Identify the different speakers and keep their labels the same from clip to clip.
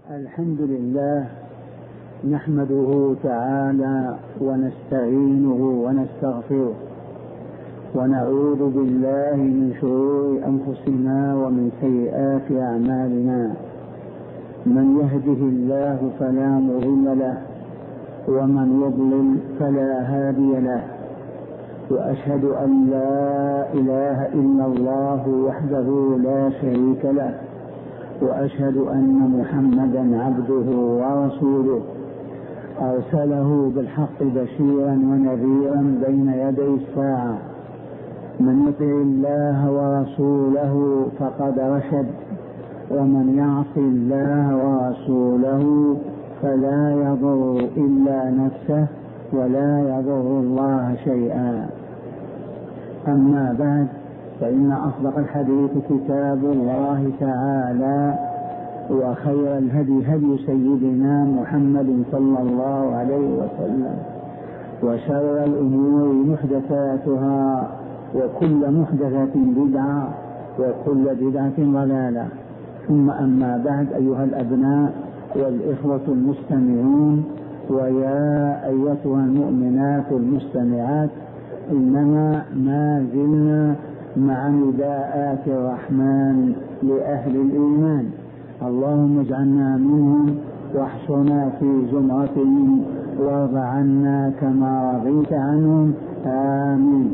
Speaker 1: الحمد لله نحمده تعالى ونستعينه ونستغفره ونعوذ بالله من شرور أنفسنا ومن سيئات أعمالنا. من يهده الله فلا مضل له ومن يضلل فلا هادي له، وأشهد أن لا إله إلا الله وحده لا شريك له، وأشهد أن محمدا عبده ورسوله أرسله بالحق بشيرا ونذيرا بين يدي الساعة. من يطع الله ورسوله فقد رشد، ومن يعص الله ورسوله فلا يضر إلا نفسه ولا يضر الله شيئا. أما بعد، فإن أصدق الحديث كتاب الله تعالى، وخير الهدي هدي سيدنا محمد صلى الله عليه وسلم، وشر الأمور محدثاتها، وكل محدثة بدعة، وكل بدعة ضلالة. ثم أما بعد، أيها الأبناء والإخوة المستمعون، ويا أيتها المؤمنات المستمعات، إنما ما زلنا مع نداءات الرحمن لأهل الإيمان. اللهم اجعلنا منهم واحشرنا في زمرتهم وارض عنا كما رضيت عنهم، آمين.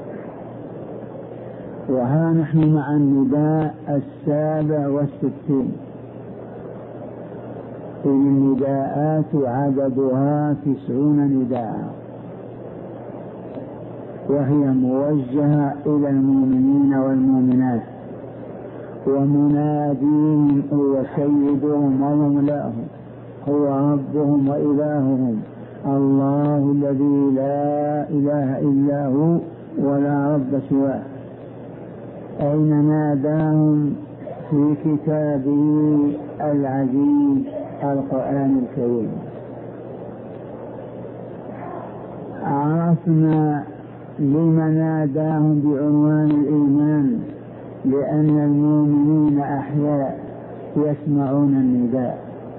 Speaker 1: وها نحن مع النداء 67. النداءات عددها 90 نداء، وهي موجهة إلى المؤمنين والمؤمنات، ومناديهم هو سيدهم ومولاهم، هو ربهم وإلههم، الله الذي لا إله إلا هو ولا رب سواه. أين ناداهم؟ في كتابه العزيز القرآن الكريم. عرفنا لمن ناداهم بعنوان الإيمان، لأن المؤمنين أحياء يسمعون النداء،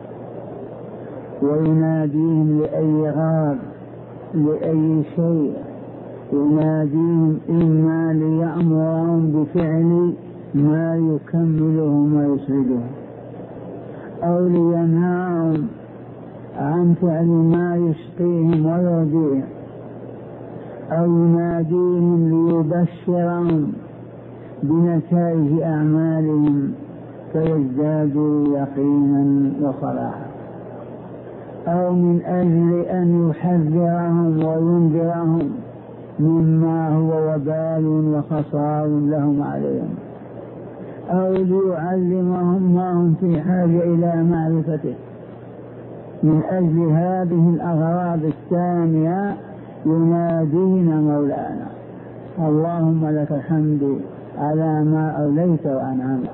Speaker 1: ويناديهم لأي غرض، لأي شيء. يناديهم إما ليأمرهم بفعل ما يكملهم ويسعدهم، أو لينهاهم عن فعل ما يشقيهم ويرضيهم، أو يناديهم ليبشرهم بنتائج أعمالهم فيزدادوا يقينا وصلاحا، أو من أجل أن يحذرهم وينذرهم مما هو وبال وخسار لهم عليهم، أو ليعلمهم ما هم في حاجة إلى معرفته. من أجل هذه الأغراض الثانية ينادينا مولانا. اللهم لك الحمد على ما أوليت وأنعمت.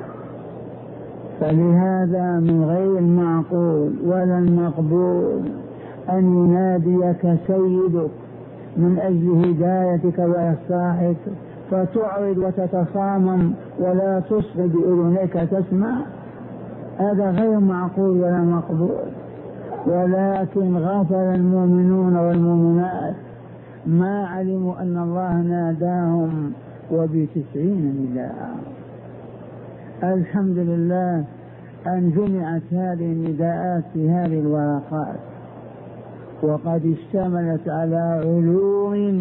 Speaker 1: فلهذا من غير المعقول ولا المقبول أن يناديك سيدك من أجل هدايتك وإصلاحك فتعرض وتتصامم ولا تصغي بأذنيك تسمع. هذا غير معقول ولا مقبول. ولكن غفل المؤمنون والمؤمنات ما علموا أن الله ناداهم وب90 نداء. الحمد لله أن جمعت هذه النداءات في هذه الورقات، وقد اشتملت على علوم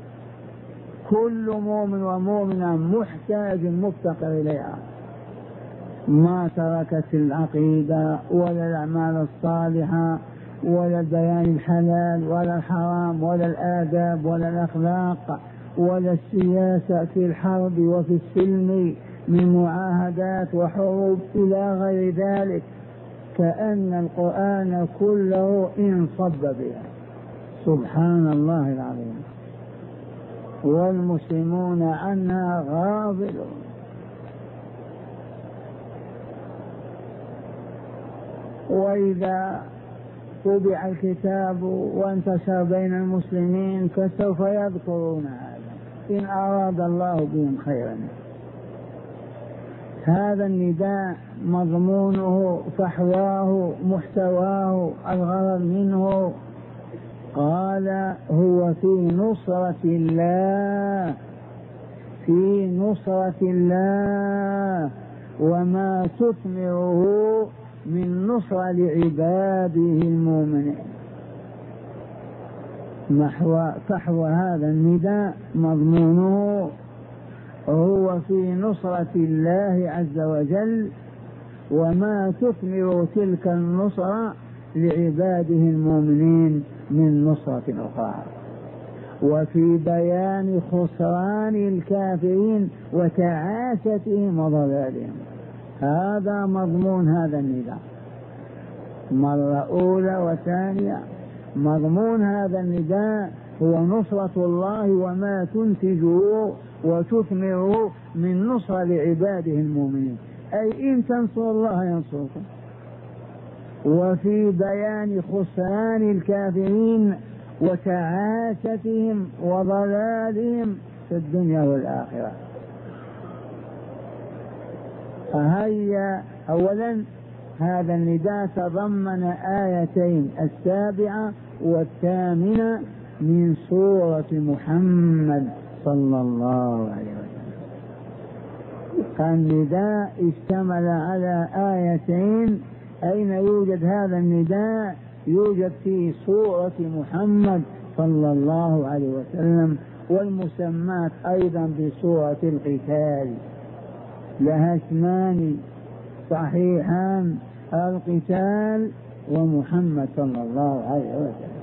Speaker 1: كل مؤمن ومؤمنة محتاج مفتقر إليها. ما تركت العقيدة ولا الأعمال الصالحة ولا البيان الحلال ولا الحرام ولا الآداب ولا الأخلاق ولا السياسة في الحرب وفي السلم من معاهدات وحروب إلى غير ذلك، كأن القرآن كله انصب بها. سبحان الله العظيم. والمسلمون عنها غافلون. وإذا طبع الكتاب وانتشر بين المسلمين فسوف يذكرون هذا إن أراد الله بهم خيرا. هذا النداء مضمونه فحواه محتواه الغرض منه قال هو في نصرة الله، في نصرة الله وما تثمره من نصرة لعباده المؤمنين. فحوى هذا النداء مضمونه هو في نصرة الله عز وجل وما تثمر تلك النصرة لعباده المؤمنين من نصرة أخرى، وفي بيان خسران الكافرين وتعاستهم وضلالهم. هذا مضمون هذا النداء مرة أولى وثانية. مضمون هذا النداء هو نصرة الله وما تنتجه وتثمره من نصرة لعباده المؤمنين، أي إن تنصروا الله ينصركم. وفي بيان خسران الكافرين وتعاستهم وضلالهم في الدنيا والآخرة. فهيا أولا هذا النداء تضمن آيتين، السابعة والثامنة من سورة محمد صلى الله عليه وسلم. النداء اشتمل على آيتين. أين يوجد هذا النداء؟ يوجد في سورة محمد صلى الله عليه وسلم، والمسمات أيضا بسورة القتال، لها اسمان صحيحان، القتال ومحمد صلى الله عليه وسلم.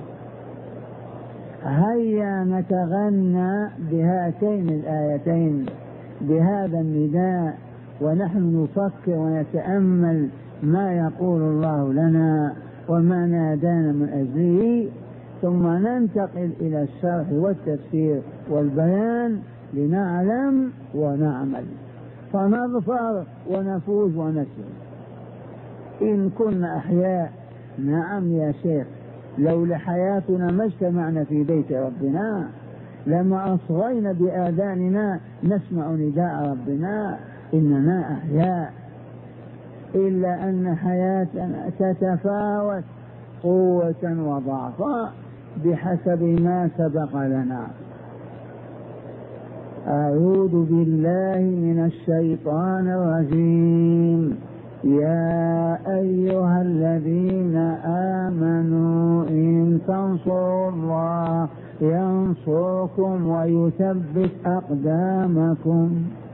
Speaker 1: هيا نتغنى بهاتين الآيتين بهذا النداء ونحن نفكر ونتأمل ما يقول الله لنا وما نادانا من أجله، ثم ننتقل إلى الشرح والتفسير والبيان لنعلم ونعمل فنظفر ونفوز ونسير. إن كنا أحياء نعم يا شيخ، لولا حياتنا ما اجتمعنا في بيت ربنا، لما أصغينا بآذاننا نسمع نداء ربنا، إننا أحياء، إلا أن حياتنا تتفاوت قوة وضعفا بحسب ما سبق لنا. أعوذ بالله من الشيطان الرجيم. يا أيها الذين آمنوا إن تنصروا الله ينصركم ويثبت أقدامكم،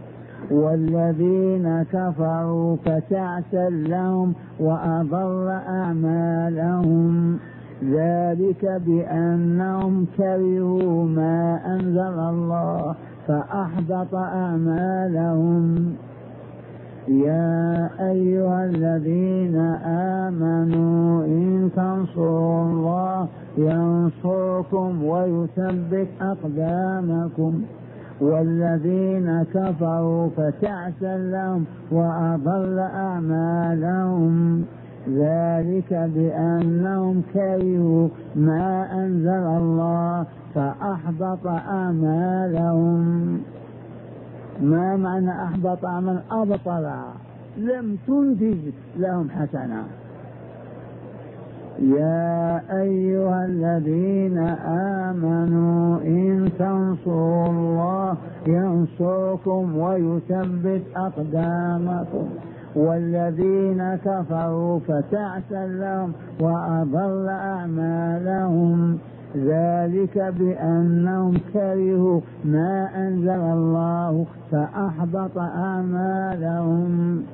Speaker 1: والذين كفروا فتعسا لهم وأضل أعمالهم، ذلك بأنهم كرهوا ما أنزل الله فأحبط أعمالهم. يا أيها الذين آمنوا إن تنصروا الله ينصركم ويثبت أقدامكم، والذين كفروا فتعسا لهم وأضل أعمالهم، ذلك بأنهم كرهوا ما أنزل الله فأحبط أعمالهم. ما معنى أحبط أعمال؟ أبطل، لم تنتج لهم حسنة. يا أيها الذين آمنوا إن تنصروا الله ينصركم ويثبت أقدامكم، والذين كفروا فتعسا لهم وأضل أعمالهم، ذلك بأنهم كرهوا ما أنزل الله فأحبط أعمالهم.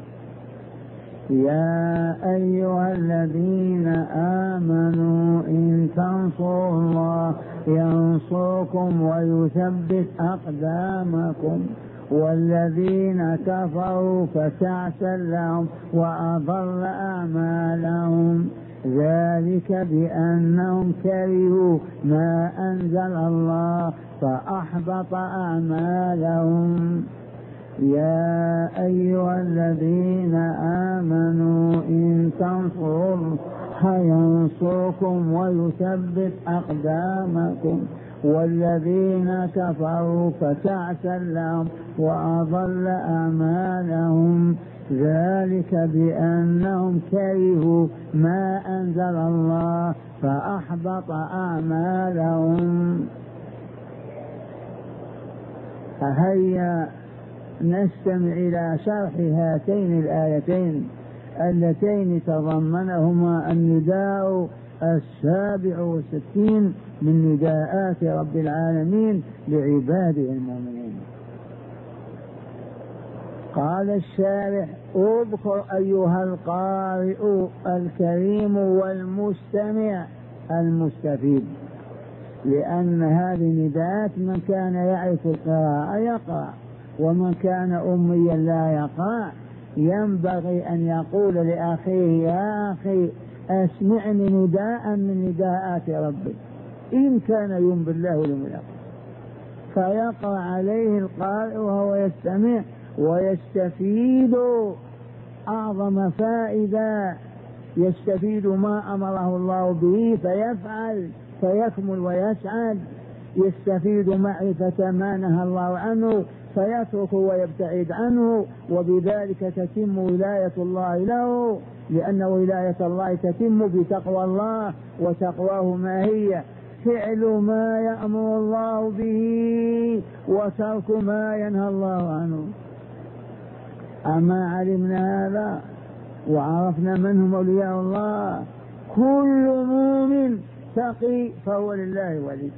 Speaker 1: يا أيها الذين آمنوا إن تنصروا الله ينصركم ويثبت أقدامكم، والذين كفروا فتعسا لهم وأضل أعمالهم، ذلك بأنهم كرهوا ما أنزل الله فأحبط أعمالهم. يا أيها الذين آمنوا إن تنصروا الله ينصركم ويثبت أقدامكم، والذين كفروا فتعسا لهم وأضل أعمالهم ذلك بأنهم كرهوا ما أنزل الله فأحبط أعمالهم. هيا نستمع إلى شرح هاتين الآيتين اللتين تضمنهما النداء 67 من نداءات رب العالمين لعباده المؤمنين. قال الشارح: اذكر أيها القارئ الكريم والمستمع المستفيد، لأن هذه نداءات من كان يعرف القراءة يقرأ، ومن كان أميا لا يقرأ ينبغي أن يقول لأخيه: يا أخي أسمعني نداء من نداءات ربي، إن كان يؤمن بالله واليوم الآخر. فيقرأ عليه القارئ وهو يستمع ويستفيد أعظم فائدة، يستفيد ما أمره الله به فيفعل فيكمل ويسعد، يستفيد معرفة ما نهى الله عنه فيترك ويبتعد عنه، وبذلك تتم ولاية الله له، لأن ولاية الله تتم بتقوى الله، وتقواه ما هي؟ فعل ما يأمر الله به وترك ما ينهى الله عنه. أما علمنا هذا وعرفنا من هم أولياء الله، كل مؤمن تقي فهو لله ولي.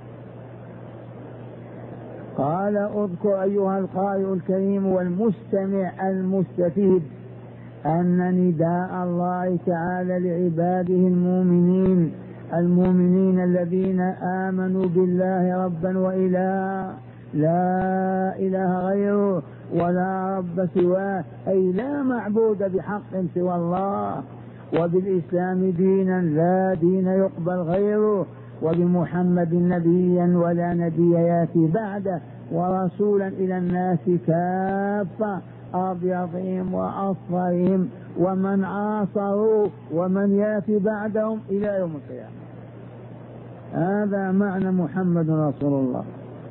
Speaker 1: قال: اذكر أيها القارئ الكريم والمستمع المستفيد أن نداء الله تعالى لعباده المؤمنين الذين آمنوا بالله ربا وإلها لا إله غيره ولا رب سواه، أي لا معبود بحق سوى الله، وبالإسلام دينا لا دين يقبل غيره، وبمحمد نبيا ولا نبي ياتي بعده، ورسولا إلى الناس كافة أبيضهم وأصفرهم ومن عاصروا ومن ياتي بعدهم إلى يوم القيامة. هذا معنى محمد رسول الله.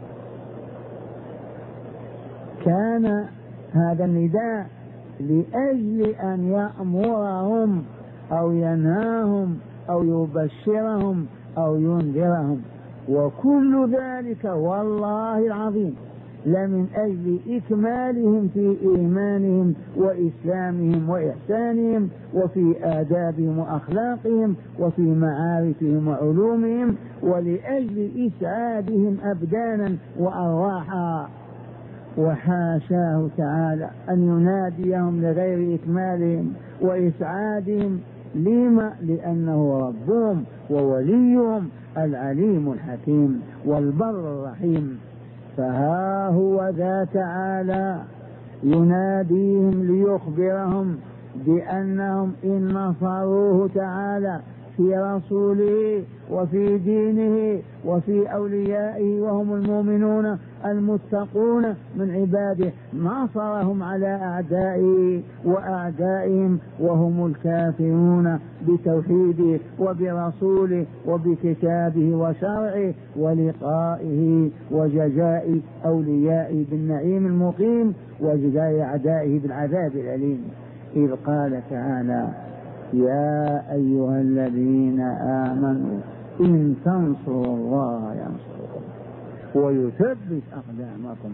Speaker 1: كان هذا النداء لأجل أن يأمرهم أو ينهاهم أو يبشرهم أو ينذرهم، وكل ذلك والله العظيم لمن أجل إكمالهم في إيمانهم وإسلامهم وإحسانهم، وفي آدابهم وأخلاقهم، وفي معارفهم وعلومهم، ولأجل إسعادهم أبدانا وأرواحا. وحاشاه تعالى أن يناديهم لغير إكمالهم وإسعادهم. لما؟ لأنه ربهم ووليهم العليم الحكيم والبر الرحيم. فها هو ذا تعالى يناديهم ليخبرهم بأنهم إن نصروه تعالى في رسوله وفي دينه وفي أوليائه وهم المؤمنون المتقون من عباده، نصرهم على أعدائه وأعدائهم وهم الكافرون بتوحيده وبرسوله وبكتابه وشرعه ولقائه وجزاء أوليائه بالنعيم المقيم وجزاء أعدائه بالعذاب الأليم. إذ قال تعالى: يا أيها الذين آمنوا إن تنصروا الله ينصركم ويثبت أقدامكم.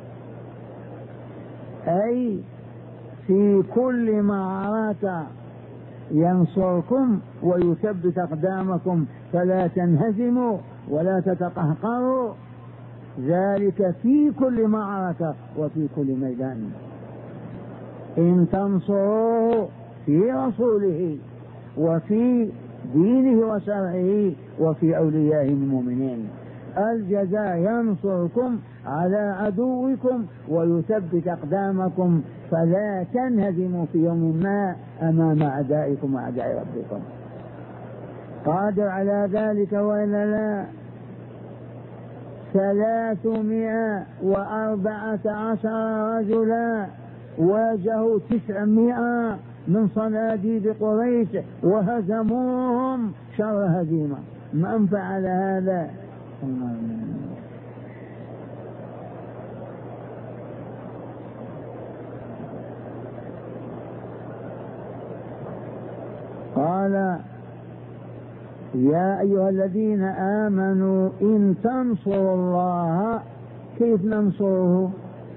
Speaker 1: أي في كل معركة ينصركم ويثبت أقدامكم فلا تنهزموا ولا تتقهقروا، ذلك في كل معركة وفي كل ميدان. إن تنصروه في رسوله وفي دينه وشرعه وفي أوليائه المؤمنين. الجزاء ينصركم على عدوكم ويثبت أقدامكم فلا تنهزموا في يوم ما أمام أعدائكم وأعداء ربكم. قادر على ذلك وإلا لا؟ 314 رجلا واجهوا 900 من صناديد قريش وهزموهم شر هزيمة. من فعل هذا؟ قال يا أيها الذين آمنوا إن تنصروا الله. كيف ننصره؟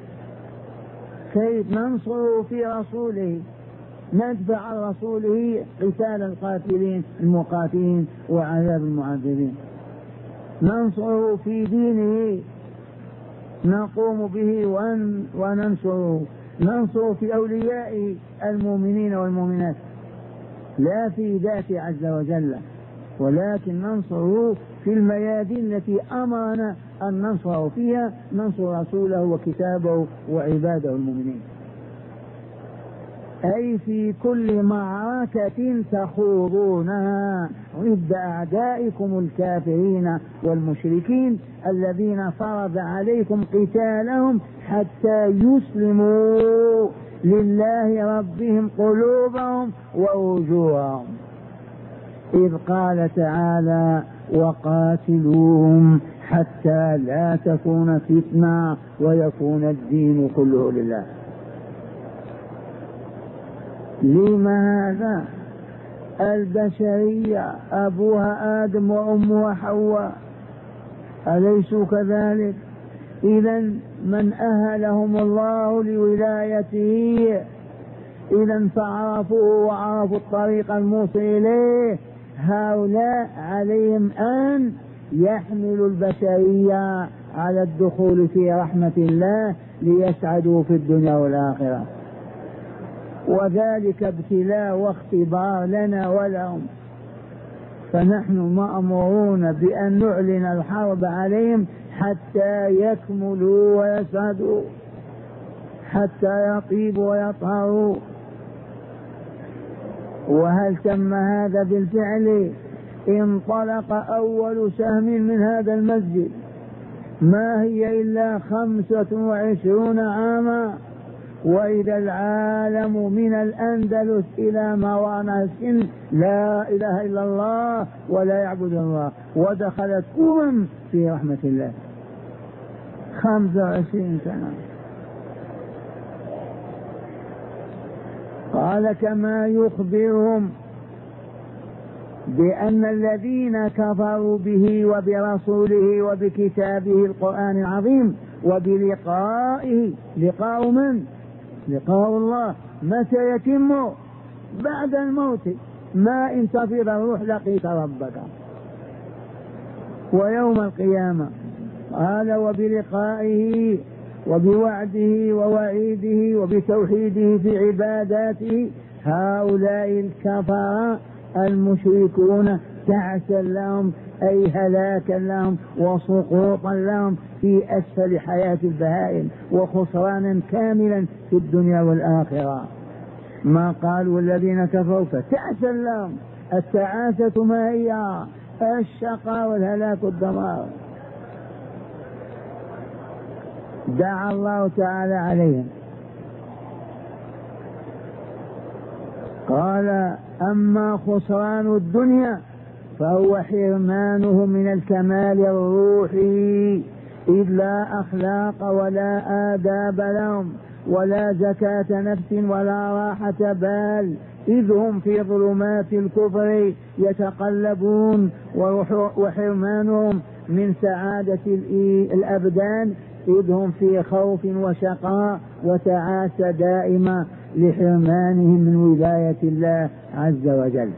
Speaker 1: كيف ننصره في رسوله؟ ندفع عن رسوله قتال القاتلين المقاتلين وعذاب المعذبين. ننصره في دينه، نقوم به وننصره. ننصر في أوليائه المؤمنين والمؤمنات، لا في ذاته عز وجل، ولكن ننصره في الميادين التي أمرنا أن ننصره فيها، ننصر رسوله وكتابه وعباده المؤمنين. أي في كل معركة تخوضونها ضد أعدائكم الكافرين والمشركين الذين فرض عليكم قتالهم حتى يسلموا لله ربهم قلوبهم ووجوههم، إذ قال تعالى وقاتلوهم حتى لا تكون فتنة ويكون الدين كله لله. لما هذا؟ البشرية أبوها آدم وأمها حواء، أليسوا كذلك؟ إذن من أهلهم الله لولايته إذا فعرفوه وعرفوا الطريق الموصل إليه، هؤلاء عليهم أن يحملوا البشرية على الدخول في رحمة الله ليسعدوا في الدنيا والآخرة، وذلك ابتلاء واختبار لنا ولهم. فنحن مأمورون بأن نعلن الحرب عليهم حتى يكملوا ويسعدوا، حتى يطيبوا ويطهروا. وهل تم هذا بالفعل؟ انطلق أول سهم من هذا المسجد، ما هي إلا 25 عاما، وإذا العالم من الأندلس إلى موانع السن لا إله إلا الله ولا يعبد الله، ودخلت في رحمة الله 25 سنة. قال كما يخبرهم بأن الذين كفروا به وبرسوله وبكتابه القرآن العظيم وبلقائه، لقاء من؟ لقاء الله. متى يتم؟ بعد الموت. ما إن تفض الروح لقيت ربك ويوم القيامة. قال وبلقائه وبوعده ووعيده وبتوحيده في عباداته. هؤلاء الكفار المشركون تعسا لهم، أي هلاكا لهم وسقوطا لهم في أسفل حياة البهائم وخسرانا كاملا في الدنيا والآخرة. ما قالوا الذين كفروا فتعسا لهم. التعاسة ما هي؟ الشقاء والهلاك والدمار. دعا الله تعالى عليهم، قال أما خسران الدنيا فهو حرمانه من الكمال الروحي، إذ لا أخلاق ولا آداب لهم ولا زكاة نفس ولا راحة بال، إذ هم في ظلمات الكفر يتقلبون. وحرمانهم من سعادة الأبدان، إذ هم في خوف وشقاء وتعاسة دائمة لحرمانهم من ولاية الله عز وجل.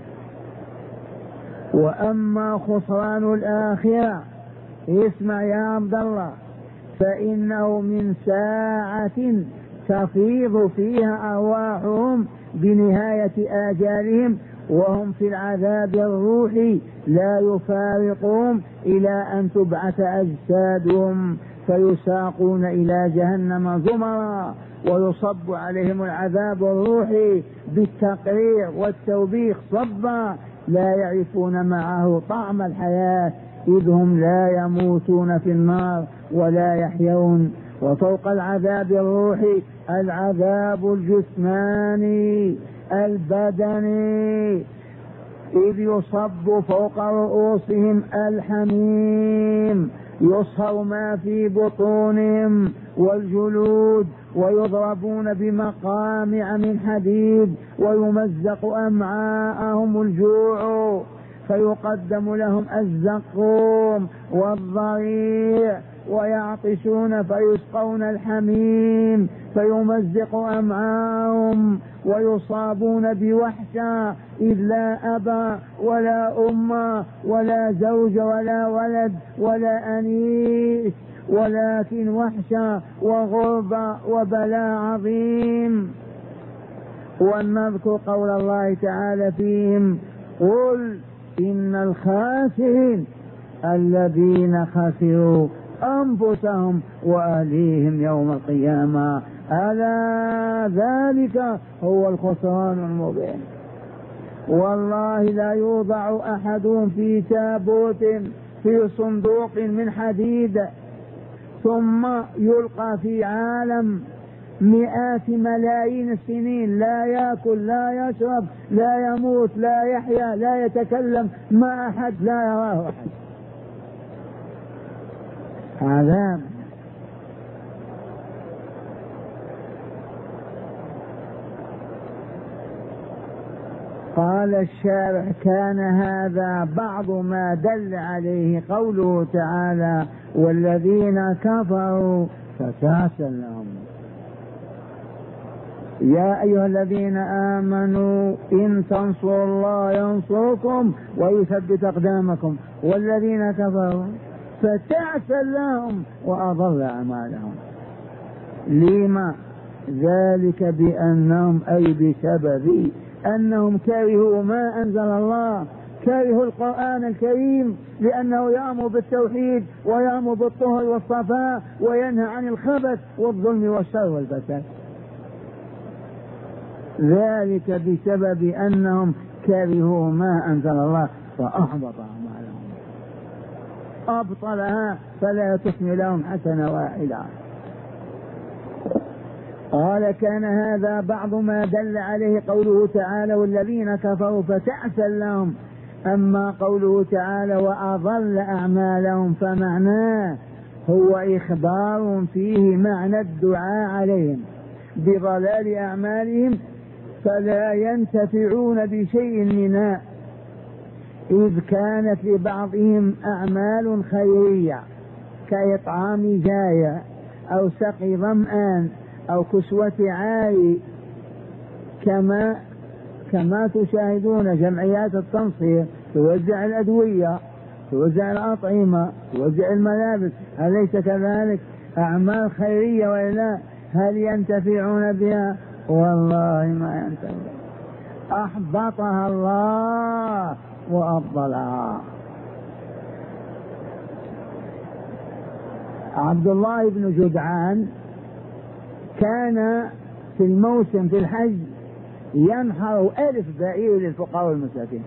Speaker 1: وأما خسران الآخرة، اسمع يا عبد الله، فإنه من ساعة تفيض فيها أرواحهم بنهاية آجالهم وهم في العذاب الروحي لا يفارقهم إلى أن تبعث أجسادهم فيساقون إلى جهنم زمرا ويصب عليهم العذاب الروحي بالتقريع والتوبيخ صبا، لا يعرفون معه طعم الحياة، إذ هم لا يموتون في النار ولا يحيون. وفوق العذاب الروحي العذاب الجسماني البدني، إذ يصب فوق رؤوسهم الحميم يصهر ما في بطونهم والجلود ويضربون بمقامع من حديد ويمزق أمعاءهم الجوع فيقدم لهم الزقوم والضريع ويعطشون فيسقون الحميم فيمزق أمعاءهم ويصابون بوحشة إذ لا أبا ولا أم ولا زوج ولا ولد ولا أنيس ولكن وحشة وغربة وبلاء عظيم. ونذكر قول الله تعالى فيهم قل إن الخاسرين الذين خسروا أنفسهم وأهليهم يوم القيامة ألا ذلك هو الخسران المبين. والله لا يوضع أحد في تابوت في صندوق من حديد ثم يلقى في عالم مئات ملايين السنين لا يأكل لا يشرب لا يموت لا يحيا لا يتكلم مع أحد لا يراه أحد. عذاب. قال الشارح كان هذا بعض ما دل عليه قوله تعالى والذين كفروا فتعسا لهم. يا أيها الذين آمنوا إن تنصروا الله ينصركم ويثبت أقدامكم والذين كفروا فتعسا لهم وأضل أعمالهم. لما ذلك بأنهم أي بسبب أنهم كرهوا ما أنزل الله كرهوا القرآن الكريم لأنه يأمر بالتوحيد ويأمر بالطهر والصفاء وينهى عن الخبث والظلم والشر والفساد. ذلك بسبب أنهم كرهوا ما أنزل الله فأحبط أعمالهم أبطلها فلا تثني لهم حسنة واحدة. قال كان هذا بعض ما دل عليه قوله تعالى والذين كفروا فتعسا لهم. أما قوله تعالى وأضل أعمالهم فمعناه هو إخبار فيه معنى الدعاء عليهم بضلال أعمالهم فلا ينتفعون بشيء منها إذ كانت لبعضهم أعمال خيرية كإطعام جائع أو سقي ظمآن أو كسوة عاري كما تشاهدون جمعيات التنصير توزع الأدوية توزع الأطعمة توزع الملابس أليس كذلك؟ أعمال خيرية وإلا هل ينتفعون بها؟ والله ما ينتفعون. أحبطها الله وأبطلها. عبد الله بن جدعان كان في الموسم في الحج ينحر 1000 بعير للفقراء والمساكين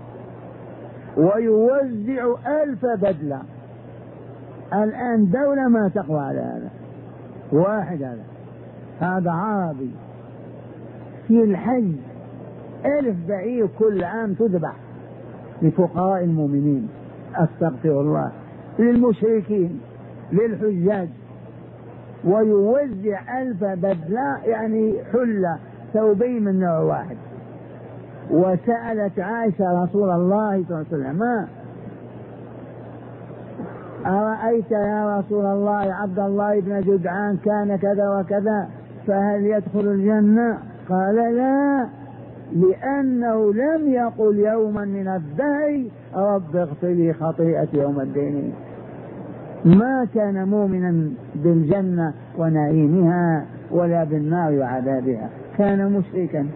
Speaker 1: ويوزع 1000 بدلة. الآن دولة ما تقوى على هذا واحد هذا عربي في الحج 1000 بعير كل عام تذبح لفقراء المؤمنين أستغفر الله للمشركين للحجاج ويوزع 1000 بدلة يعني حلة ثوبين من نوع واحد. وسألت عائشة رسول الله صلى الله عليه وسلم أرأيت يا رسول الله عبد الله بن جدعان كان كذا وكذا فهل يدخل الجنة؟ قال لا لأنه لم يقل يوما من الدهر رب اغفر لي خطيئتي يوم الدين. ما كان مؤمنا بالجنة ونعيمها ولا بالنار وعذابها كان مشركا.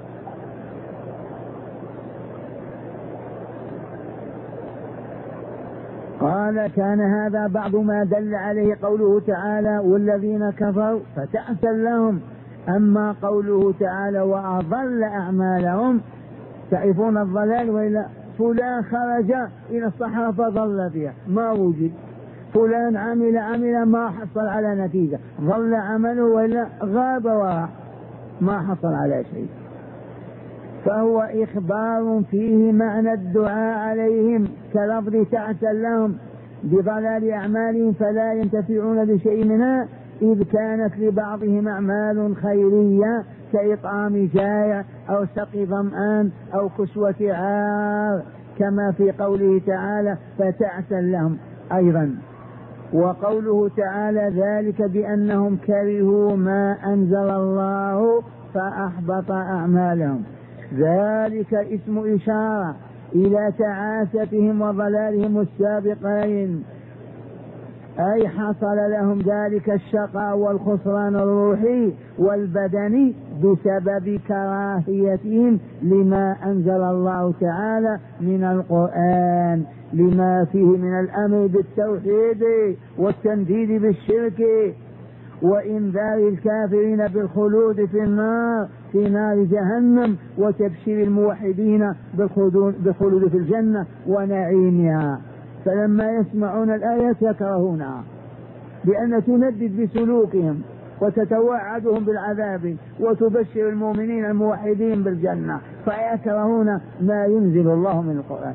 Speaker 1: قال كان هذا بعض ما دل عليه قوله تعالى والذين كفروا فتعسا لهم. أما قوله تعالى وأضل أعمالهم تعرفون الضلال وإلا فلان خرج إلى الصحراء فضل فيها ما وجد فلان عمل ما حصل على نتيجة ضل عمله وإلا غاب وراح ما حصل على شيء. فهو إخبار فيه معنى الدعاء عليهم كلفظ تعسا لهم بضلال أعمالهم فلا ينتفعون بشيء منها، إذ كانت لبعضهم أعمال خيرية كإطعام جائع أو سقي ظمآن أو كسوة عار، كما في قوله تعالى فتعسا لهم أيضا. وقوله تعالى ذلك بأنهم كرهوا ما أنزل الله فأحبط أعمالهم، ذلك اسم إشارة إلى تعاستهم وضلالهم السابقين، أي حصل لهم ذلك الشقاء والخسران الروحي والبدني بسبب كراهيتهم لما أنزل الله تعالى من القرآن، لما فيه من الأمر بالتوحيد والتنديد بالشرك وإنذار الكافرين بالخلود في النار في نار جهنم، وتبشير الموحدين بالخلود في الجنة ونعيمها. فلما يسمعون الآية يكرهونها لأن تندد بسلوكهم وتتوعدهم بالعذاب وتبشر المؤمنين الموحدين بالجنة، فيكرهون ما ينزل الله من القرآن.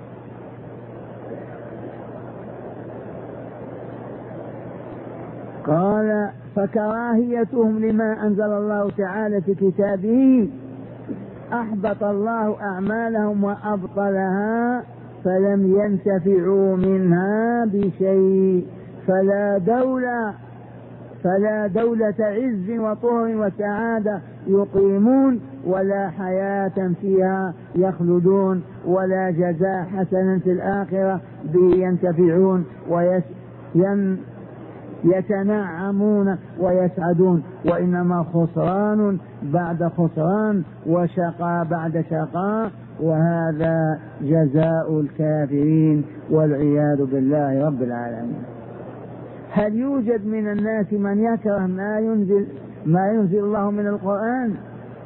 Speaker 1: قال فكراهيتهم لما أنزل الله تعالى في كتابه أحبط الله أعمالهم وأبطلها فلم ينتفعوا منها بشيء، فلا دولة عز وطهر وسعادة يقيمون، ولا حياة فيها يخلدون، ولا جزاء حسنا في الآخرة به ينتفعون يتنعمون ويسعدون، وإنما خسران بعد خسران وشقاء بعد شقاء، وهذا جزاء الكافرين والعياذ بالله رب العالمين. هل يوجد من الناس من يكره ما ينزل الله من القرآن؟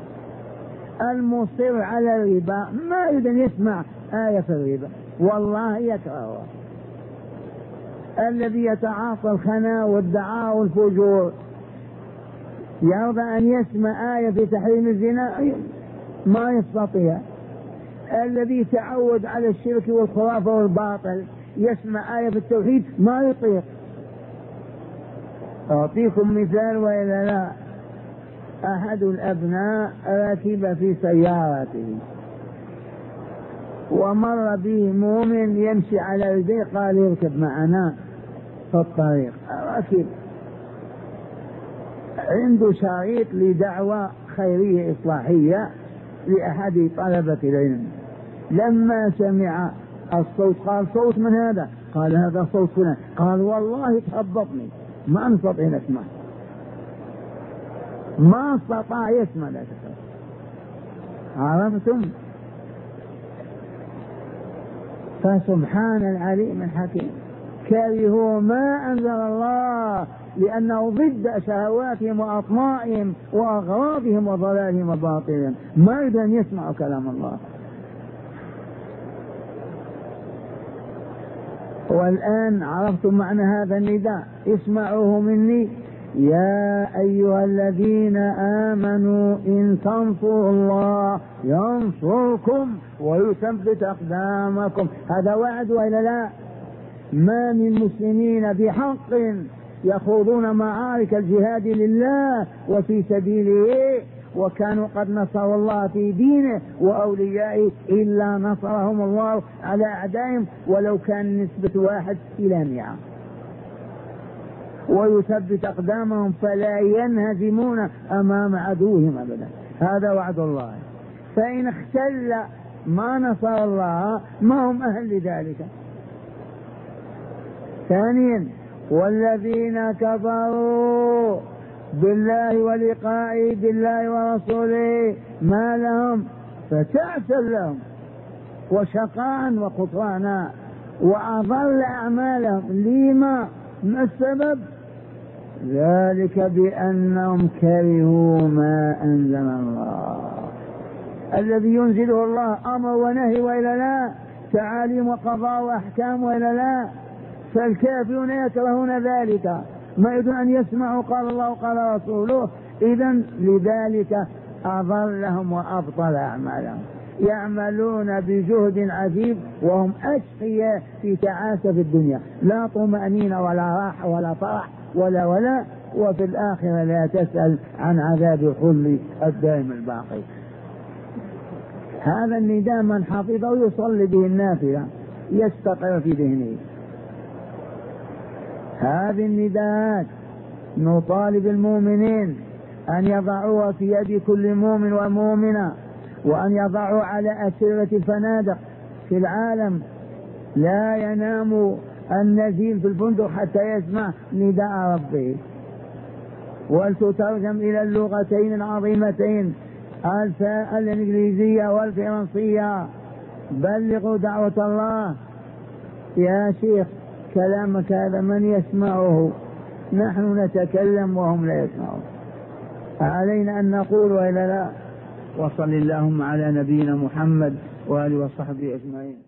Speaker 1: المصر على الربا ما يريد أن يسمع آية في الربا والله يكرهها، الذي يتعاطى الخنا والدعاء والفجور يرضى أن يسمع آية في تحريم الزنا ما يستطيع، الذي تعود على الشرك والخرافة والباطل يسمع آية في التوحيد ما يطيق. أعطيكم مثال وإلا لا. أحد الأبناء ركب في سيارته ومر به مؤمن يمشي على يديه، قال يركب معنا في الطريق. ركب عنده شريط لدعوة خيرية إصلاحية لأحد طلبة العلم، لما سمع الصوت قال صوت من هذا؟ قال هذا صوت فلان. قال والله تخبطني ما نستطيع نسمع، ما استطاع يسمع. لا تخبط. عرفتم؟ فسبحان العليم الحكيم، كرهوا ما أنزل الله لأنه ضد شهواتهم وأطماعهم وأغراضهم وضلالهم وباطلهم، ما يريد أن يسمعوا كلام الله. والآن عرفتم معنى هذا النداء، اسمعوه مني يا أيها الذين آمنوا إن تنصروا الله ينصركم ويثبت أقدامكم. هذا وعد وإلا لا؟ ما من مسلمين بحق يخوضون معارك الجهاد لله وفي سبيله وكانوا قد نصروا الله في دينه وأوليائه إلا نصرهم الله على أعدائهم ولو كان نسبة 1 إلى 100، ويثبت أقدامهم فلا ينهزمون أمام عدوهم أبدا. هذا وعد الله. فإن اختل ما نصر الله ما هم أهل لذلك. ثانيا والذين كفروا بالله ولقائه بالله ورسوله ما لهم فتعسا لهم وشقاء وخسرانا وأضل أعمالهم. لما؟ ما السبب؟ ذلك بأنهم كرهوا ما أنزل الله. الذي ينزله الله أمر ونهي وإلا لا، تعاليم وقضاء وأحكام وإلا لا، فالكافرون يكرهون ذلك، ما يريدون أن يسمعوا قال الله قال رسوله. إذن لذلك أضلهم وأبطل أعمالهم، يعملون بجهد عجيب وهم أشقياء في تعاسة في الدنيا، لا طمأنينة ولا راحة ولا فرح ولا وفي الآخرة لا تسأل عن عذاب الخلد الدائم الباقي. هذا النداء من حفظه يصلي به النافلة يستقر في ذهنه. هذه النداءات نطالب المؤمنين أن يضعوها في يد كل مؤمن ومؤمنة، وأن يضعوا على أسرة الفنادق في العالم، لا ينام النزيل في الفندق حتى يسمع نداء ربه. ولتترجم إلى اللغتين العظيمتين الإنجليزية والفرنسية. بلغوا دعوة الله. يا شيخ كلامك هذا من يسمعه؟ نحن نتكلم وهم لا يسمعون، علينا أن نقول وإلا لا. وصل اللهم على نبينا محمد وآله وصحبه أجمعين.